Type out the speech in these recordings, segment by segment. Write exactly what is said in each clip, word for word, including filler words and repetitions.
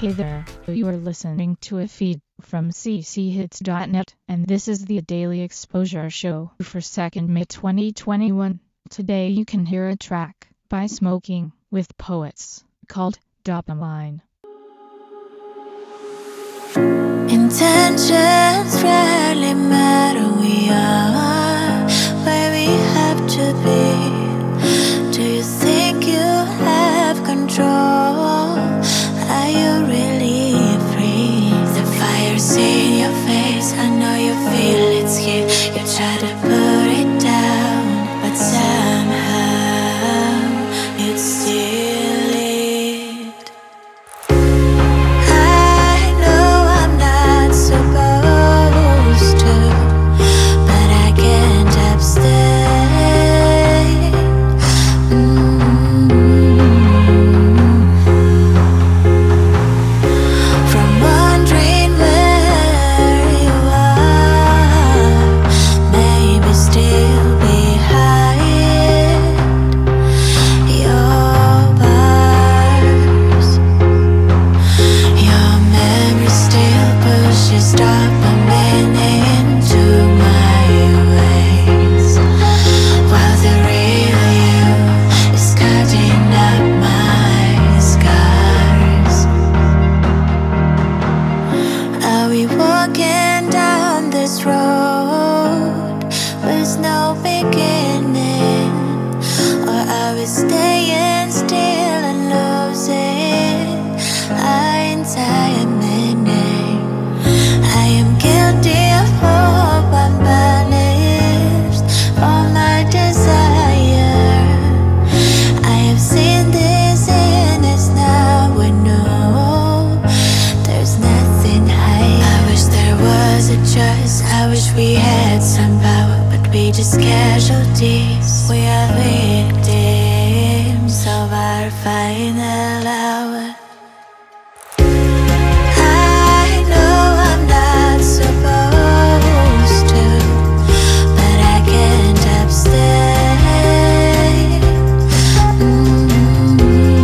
Hey there, you are listening to a feed from c c hits dot net, and this is the Daily Exposure Show for second May twenty twenty-one. Today you can hear a track by Smoking with Poets called Dopamine. Intentions rarely matter, we are where we have to be. Do you think you have control? Are you really free? The fire's in your face, I know you feel it's here. You try to put it down, but somehow it's still lit. I know I'm not supposed to, but I can't abstain. Mm-hmm. From wondering where you are, maybe still behind your bars. Your memory still pushes dopamine into my veins, while the real you is cutting up my scars. Are we walking down this road with no beginning, or are we staying still and losing our entire meaning? I am guilty of hope, I'm punished for my desire. I have seen this in us now, we know there's nothing higher. I wish there was a choice, I wish we had some power, but we just casualties. We are victims of our final hour. I know I'm not supposed to, but I can't abstain. Mm-hmm.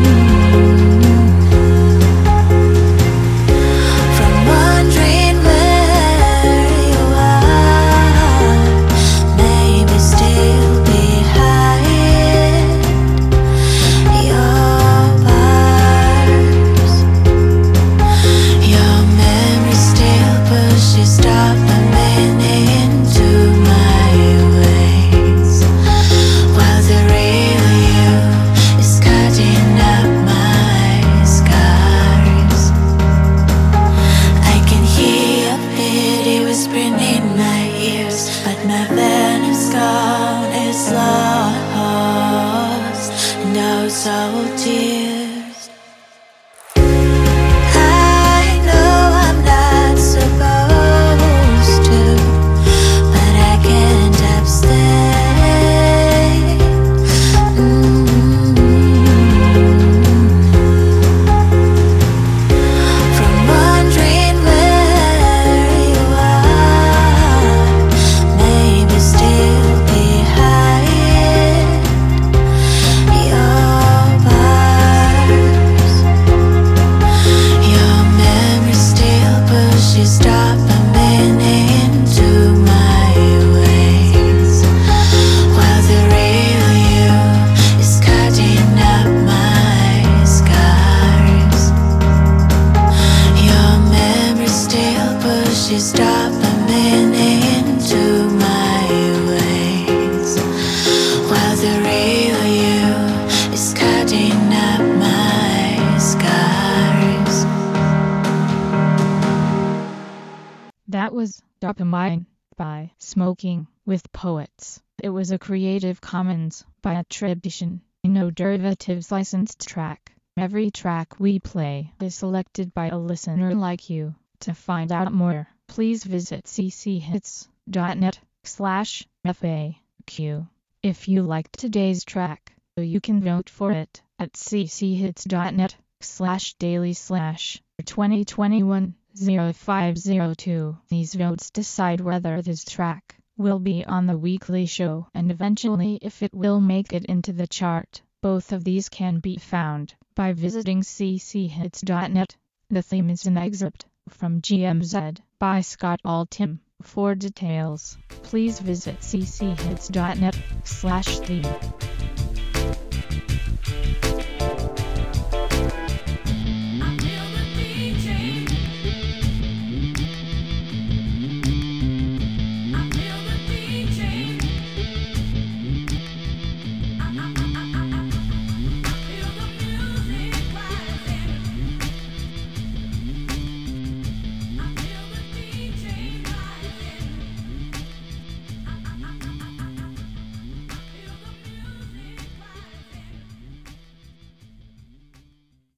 From wondering where you are, maybe still behind your bars. Your memory still pushes dopamine into my veins, while the real you is cutting up my scars. I can hear your pity whispering in my ears, but my venom's gone, it's lost, no soul tears. I know I'm not supposed to, but I can't abstain. Mm-hmm. From wondering where you are, maybe still behind your bars. Your memory still pushes dopamine into my veins, while the real you is cutting up my scars. Your memory still pushes dopamine into my veins, while the real you is cutting up my scars. That was Dopamine by Smoking with Poets. It was a Creative Commons by attribution, no derivatives licensed track. Every track we play is selected by a listener like you. To find out more, please visit c c hits dot net slash F A Q. If you liked today's track, you can vote for it at c c hits dot net slash daily slash twenty twenty-one oh five oh two. These votes decide whether this track will be on the weekly show and eventually if it will make it into the chart. Both of these can be found by visiting c c hits dot net. The theme is an excerpt from G M Z by Scott Altham. For details, please visit c c hits dot net slash theme.